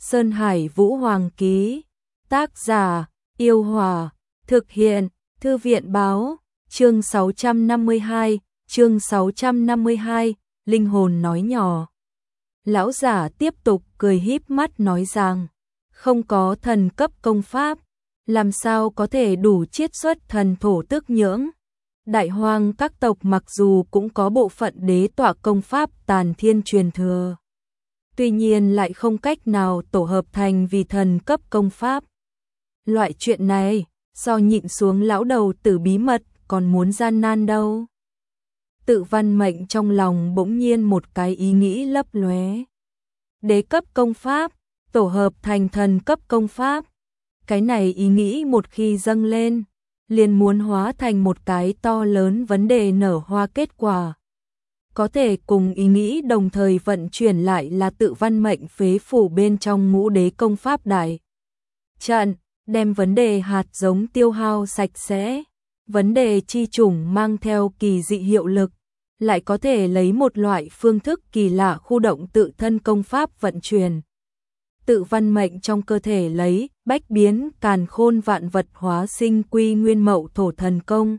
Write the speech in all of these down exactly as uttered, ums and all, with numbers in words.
Sơn Hải Vũ Hoàng ký. Tác giả, Yêu Hòa. Thực hiện, Thư viện báo. Chương sáu trăm năm mươi hai, chương sáu trăm năm mươi hai, linh hồn nói nhỏ. Lão giả tiếp tục cười híp mắt nói rằng, không có thần cấp công pháp, làm sao có thể đủ chiết xuất thần thổ tức nhưỡng. Đại hoang các tộc mặc dù cũng có bộ phận đế tọa công pháp tàn thiên truyền thừa, tuy nhiên lại không cách nào tổ hợp thành vì thần cấp công pháp. Loại chuyện này, do nhịn xuống lão đầu tử bí mật còn muốn gian nan đâu. Tự Văn Mệnh trong lòng bỗng nhiên một cái ý nghĩ lấp lóe. Đế cấp công pháp, tổ hợp thành thần cấp công pháp. Cái này ý nghĩ một khi dâng lên, liền muốn hóa thành một cái to lớn vấn đề nở hoa kết quả. Có thể cùng ý nghĩ đồng thời vận chuyển lại là Tự Văn Mệnh phế phủ bên trong ngũ đế công pháp đại trận, đem vấn đề hạt giống tiêu hao sạch sẽ, vấn đề chi chủng mang theo kỳ dị hiệu lực, lại có thể lấy một loại phương thức kỳ lạ khu động tự thân công pháp vận chuyển. Tự Văn Mệnh trong cơ thể lấy bách biến càn khôn vạn vật hóa sinh quy nguyên mậu thổ thần công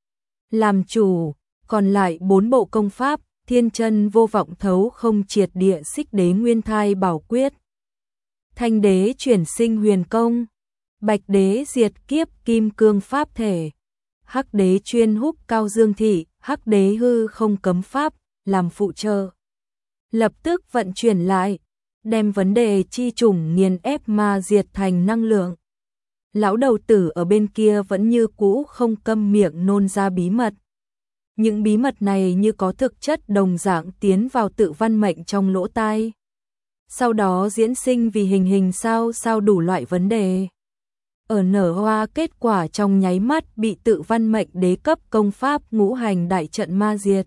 làm chủ, còn lại bốn bộ công pháp thiên chân vô vọng thấu không triệt địa xích đế nguyên thai bảo quyết, thanh đế chuyển sinh huyền công, bạch đế diệt kiếp kim cương pháp thể, hắc đế chuyên húc cao dương thị, hắc đế hư không cấm pháp làm phụ trợ. Lập tức vận chuyển lại, đem vấn đề chi chủng nghiền ép ma diệt thành năng lượng. Lão đầu tử ở bên kia vẫn như cũ không câm miệng nôn ra bí mật. Những bí mật này như có thực chất đồng dạng tiến vào Tự Văn Mệnh trong lỗ tai. Sau đó diễn sinh vì hình hình sao sao đủ loại vấn đề. Ở nở hoa kết quả trong nháy mắt bị Tự Văn Mệnh đế cấp công pháp ngũ hành đại trận ma diệt.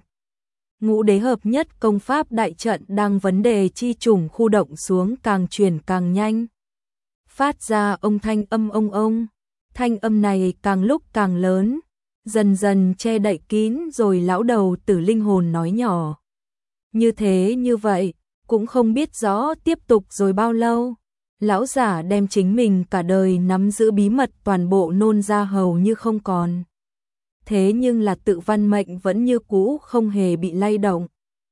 Ngũ đế hợp nhất công pháp đại trận đang vấn đề chi trùng khu động xuống càng chuyển càng nhanh. Phát ra ông thanh âm ông ông, thanh âm này càng lúc càng lớn, dần dần che đậy kín rồi lão đầu tử linh hồn nói nhỏ. Như thế như vậy, cũng không biết rõ tiếp tục rồi bao lâu. Lão giả đem chính mình cả đời nắm giữ bí mật toàn bộ nôn ra hầu như không còn. Thế nhưng là Tự Văn Mệnh vẫn như cũ không hề bị lay động.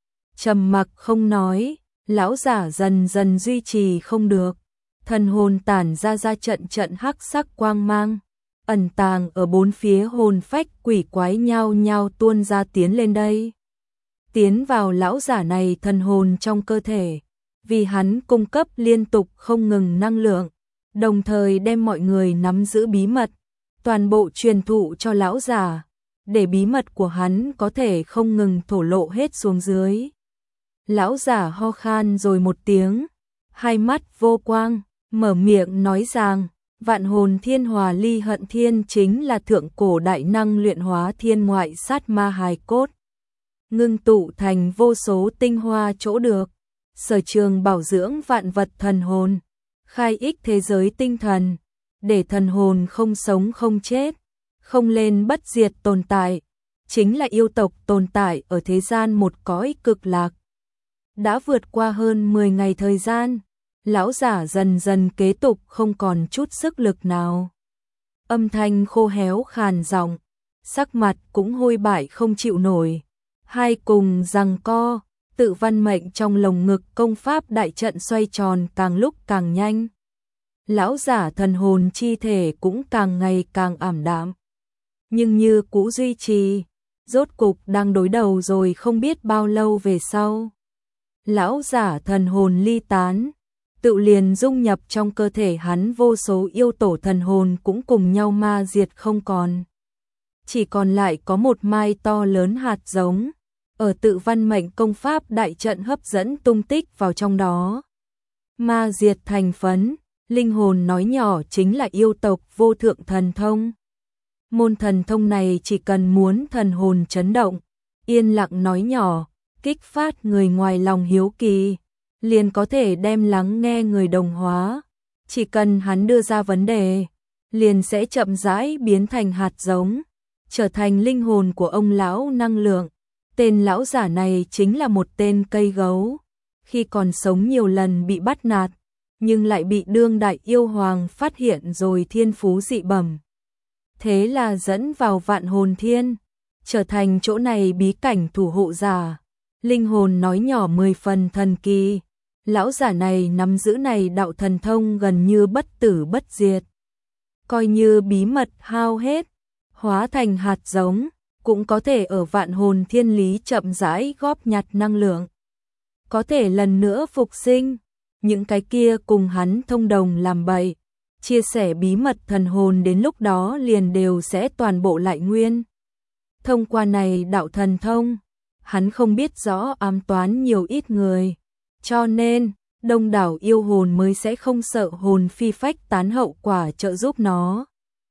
Trầm mặc không nói, lão giả dần dần duy trì không được. Thần hồn tản ra ra trận trận hắc sắc quang mang, ẩn tàng ở bốn phía hồn phách quỷ quái nhao nhao tuôn ra tiến lên đây. Tiến vào lão giả này thần hồn trong cơ thể, vì hắn cung cấp liên tục không ngừng năng lượng, đồng thời đem mọi người nắm giữ bí mật, toàn bộ truyền thụ cho lão giả, để bí mật của hắn có thể không ngừng thổ lộ hết xuống dưới. Lão giả ho khan rồi một tiếng, hai mắt vô quang, mở miệng nói rằng, vạn hồn thiên hòa ly hận thiên chính là thượng cổ đại năng luyện hóa thiên ngoại sát ma hài cốt, ngưng tụ thành vô số tinh hoa chỗ được, sở trường bảo dưỡng vạn vật thần hồn, khai ích thế giới tinh thần, để thần hồn không sống không chết, không lên bất diệt tồn tại, chính là yêu tộc tồn tại ở thế gian một cõi cực lạc. Đã vượt qua hơn mười ngày thời gian, lão giả dần dần kế tục không còn chút sức lực nào. Âm thanh khô héo khàn giọng, sắc mặt cũng hôi bại không chịu nổi. Hai cùng giằng co, Tự Văn Mệnh trong lồng ngực công pháp đại trận xoay tròn càng lúc càng nhanh. Lão giả thần hồn chi thể cũng càng ngày càng ảm đạm. Nhưng như cũ duy trì, rốt cục đang đối đầu rồi không biết bao lâu về sau. Lão giả thần hồn ly tán, tự liền dung nhập trong cơ thể hắn, vô số yêu tổ thần hồn cũng cùng nhau ma diệt không còn. Chỉ còn lại có một mai to lớn hạt giống, ở Tự Văn Mệnh công pháp đại trận hấp dẫn tung tích vào trong đó. Ma diệt thành phấn, linh hồn nói nhỏ chính là yêu tộc vô thượng thần thông. Môn thần thông này chỉ cần muốn thần hồn chấn động, yên lặng nói nhỏ, kích phát người ngoài lòng hiếu kỳ, liền có thể đem lắng nghe người đồng hóa. Chỉ cần hắn đưa ra vấn đề, liền sẽ chậm rãi biến thành hạt giống, trở thành linh hồn của ông lão năng lượng. Tên lão giả này chính là một tên cây gấu, khi còn sống nhiều lần bị bắt nạt, nhưng lại bị đương đại yêu hoàng phát hiện rồi thiên phú dị bẩm. Thế là dẫn vào Vạn Hồn Thiên, trở thành chỗ này bí cảnh thủ hộ giả. Linh hồn nói nhỏ mười phần thần kỳ, lão giả này nắm giữ này đạo thần thông gần như bất tử bất diệt. Coi như bí mật hao hết, hóa thành hạt giống, cũng có thể ở Vạn Hồn Thiên lý chậm rãi góp nhặt năng lượng. Có thể lần nữa phục sinh, những cái kia cùng hắn thông đồng làm bậy, chia sẻ bí mật thần hồn đến lúc đó liền đều sẽ toàn bộ lại nguyên. Thông qua này đạo thần thông, hắn không biết rõ ám toán nhiều ít người, cho nên đông đảo yêu hồn mới sẽ không sợ hồn phi phách tán hậu quả trợ giúp nó.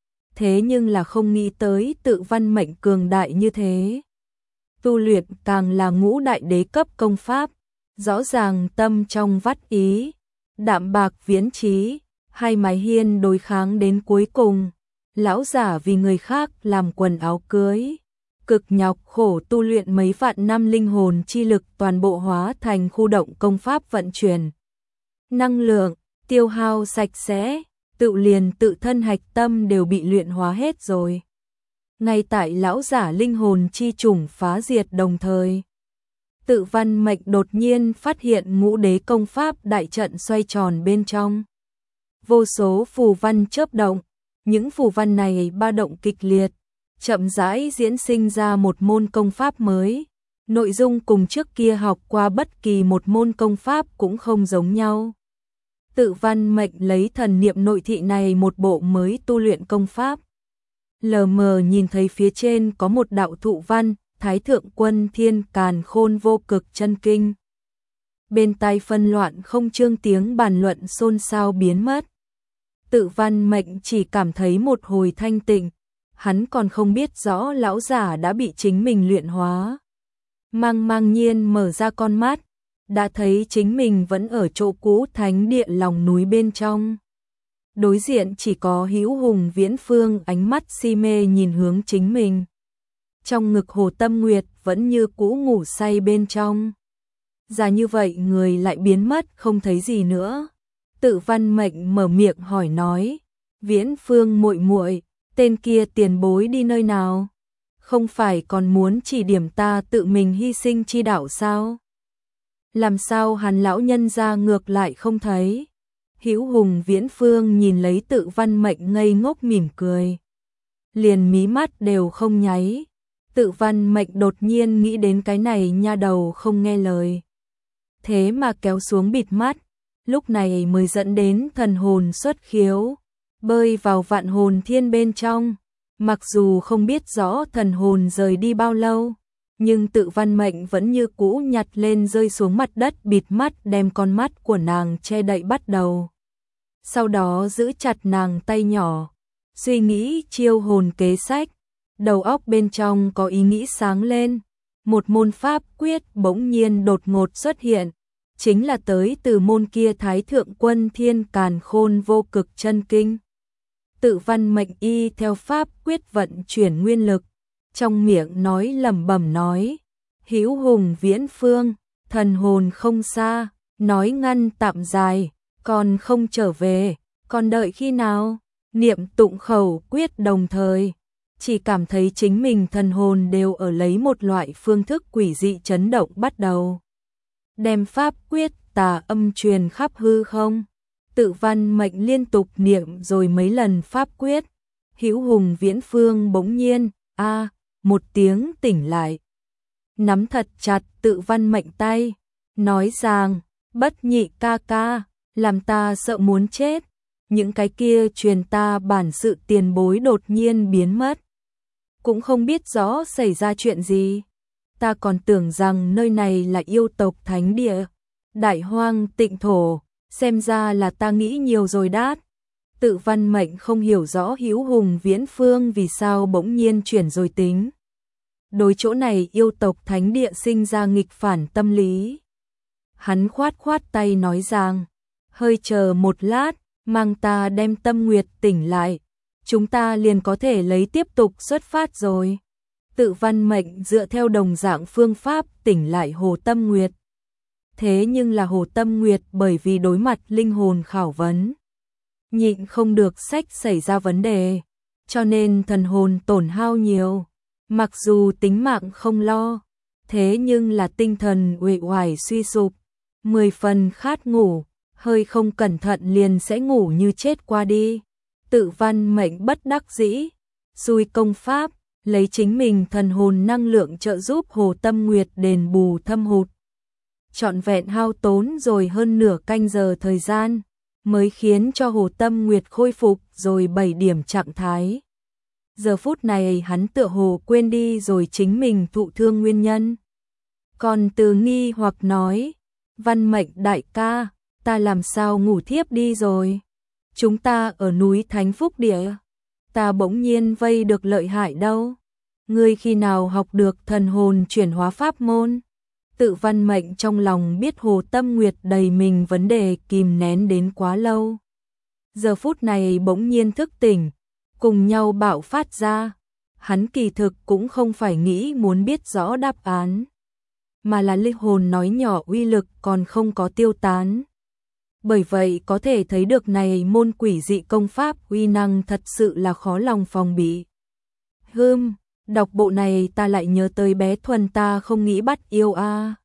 Thế nhưng là không nghĩ tới tự văn mệnh cường đại như thế. Tu luyện càng là ngũ đại đế cấp công pháp, rõ ràng tâm trong vắt ý, đạm bạc viễn trí, hai mái hiên đối kháng đến cuối cùng. Lão giả vì người khác làm quần áo cưới, cực nhọc khổ tu luyện mấy vạn năm linh hồn chi lực toàn bộ hóa thành khu động công pháp vận chuyển. Năng lượng, tiêu hao sạch sẽ, tự liền tự thân hạch tâm đều bị luyện hóa hết rồi. Ngay tại lão giả linh hồn chi chủng phá diệt đồng thời, tự văn mệnh đột nhiên phát hiện ngũ đế công pháp đại trận xoay tròn bên trong. Vô số phù văn chớp động, những phù văn này ba động kịch liệt, chậm rãi diễn sinh ra một môn công pháp mới. Nội dung cùng trước kia học qua bất kỳ một môn công pháp cũng không giống nhau. Tự văn mệnh lấy thần niệm nội thị này một bộ mới tu luyện công pháp. Lờ mờ nhìn thấy phía trên có một đạo thụ văn, Thái Thượng Quân Thiên Càn Khôn Vô Cực Chân Kinh. Bên tai phân loạn không chương tiếng bàn luận xôn xao biến mất. Tự văn mệnh chỉ cảm thấy một hồi thanh tịnh, hắn còn không biết rõ lão giả đã bị chính mình luyện hóa. Mang mang nhiên mở ra con mắt, đã thấy chính mình vẫn ở chỗ cũ thánh địa lòng núi bên trong. Đối diện chỉ có Hữu Hùng Viễn Phương ánh mắt si mê nhìn hướng chính mình. Trong ngực Hồ Tâm Nguyệt vẫn như cũ ngủ say bên trong. Già như vậy người lại biến mất không thấy gì nữa. Tự văn mệnh mở miệng hỏi nói, Viễn Phương muội muội, tên kia tiền bối đi nơi nào? Không phải còn muốn chỉ điểm ta tự mình hy sinh chi đạo sao? Làm sao hắn lão nhân ra ngược lại không thấy? Hữu Hùng Viễn Phương nhìn lấy tự văn mệnh ngây ngốc mỉm cười. Liền mí mắt đều không nháy. Tự văn mệnh đột nhiên nghĩ đến cái này nha đầu không nghe lời. Thế mà kéo xuống bịt mắt, lúc này mới dẫn đến thần hồn xuất khiếu, bơi vào Vạn Hồn Thiên bên trong. Mặc dù không biết rõ thần hồn rời đi bao lâu, nhưng tự văn mệnh vẫn như cũ nhặt lên rơi xuống mặt đất bịt mắt đem con mắt của nàng che đậy bắt đầu. Sau đó giữ chặt nàng tay nhỏ, suy nghĩ chiêu hồn kế sách, đầu óc bên trong có ý nghĩ sáng lên. Một môn pháp quyết bỗng nhiên đột ngột xuất hiện, chính là tới từ môn kia Thái Thượng Quân Thiên Càn Khôn Vô Cực Chân Kinh. Tự văn mệnh y theo pháp quyết vận chuyển nguyên lực, trong miệng nói lẩm bẩm nói, Hữu Hùng Viễn Phương, thần hồn không xa, nói ngăn tạm dài, còn không trở về, còn đợi khi nào? Niệm tụng khẩu quyết đồng thời, chỉ cảm thấy chính mình thần hồn đều ở lấy một loại phương thức quỷ dị chấn động bắt đầu. Đem pháp quyết tà âm truyền khắp hư không. Tự văn mệnh liên tục niệm rồi mấy lần pháp quyết. Hữu Hùng Viễn Phương bỗng nhiên, a một tiếng tỉnh lại. Nắm thật chặt tự văn mệnh tay, nói rằng, bất nhị ca ca, làm ta sợ muốn chết. Những cái kia truyền ta bản sự tiền bối đột nhiên biến mất. Cũng không biết rõ xảy ra chuyện gì. Ta còn tưởng rằng nơi này là yêu tộc thánh địa, đại hoang tịnh thổ, xem ra là ta nghĩ nhiều rồi đát. Tự văn mệnh không hiểu rõ Hữu Hùng Viễn Phương vì sao bỗng nhiên chuyển rồi tính. Đối chỗ này yêu tộc thánh địa sinh ra nghịch phản tâm lý. Hắn khoát khoát tay nói rằng, hơi chờ một lát, mang ta đem Tâm Nguyệt tỉnh lại, chúng ta liền có thể lấy tiếp tục xuất phát rồi. Tự văn mệnh dựa theo đồng dạng phương pháp tỉnh lại Hồ Tâm Nguyệt. Thế nhưng là Hồ Tâm Nguyệt bởi vì đối mặt linh hồn khảo vấn, nhịn không được sách xảy ra vấn đề, cho nên thần hồn tổn hao nhiều. Mặc dù tính mạng không lo, thế nhưng là tinh thần uể oải suy sụp, mười phần khát ngủ, hơi không cẩn thận liền sẽ ngủ như chết qua đi. Tự Văn Mệnh bất đắc dĩ, xui công pháp, lấy chính mình thần hồn năng lượng trợ giúp Hồ Tâm Nguyệt đền bù thâm hụt. Trọn vẹn hao tốn rồi hơn nửa canh giờ thời gian, mới khiến cho Hồ Tâm Nguyệt khôi phục rồi bảy điểm trạng thái. Giờ phút này hắn tựa hồ quên đi rồi chính mình thụ thương nguyên nhân. Còn Từ nghi hoặc nói, Văn Mệnh đại ca, ta làm sao ngủ thiếp đi rồi? Chúng ta ở núi Thánh Phúc Địa, ta bỗng nhiên vây được lợi hại đâu. Ngươi khi nào học được thần hồn chuyển hóa pháp môn? Tự Văn Mệnh trong lòng biết Hồ Tâm Nguyệt đầy mình vấn đề kìm nén đến quá lâu. Giờ phút này bỗng nhiên thức tỉnh, cùng nhau bạo phát ra. Hắn kỳ thực cũng không phải nghĩ muốn biết rõ đáp án, mà là linh hồn nói nhỏ uy lực còn không có tiêu tán. Bởi vậy có thể thấy được này môn quỷ dị công pháp uy năng thật sự là khó lòng phòng bị. Hừm, đọc bộ này ta lại nhớ tới bé Thuần ta không nghĩ bắt yêu a. À.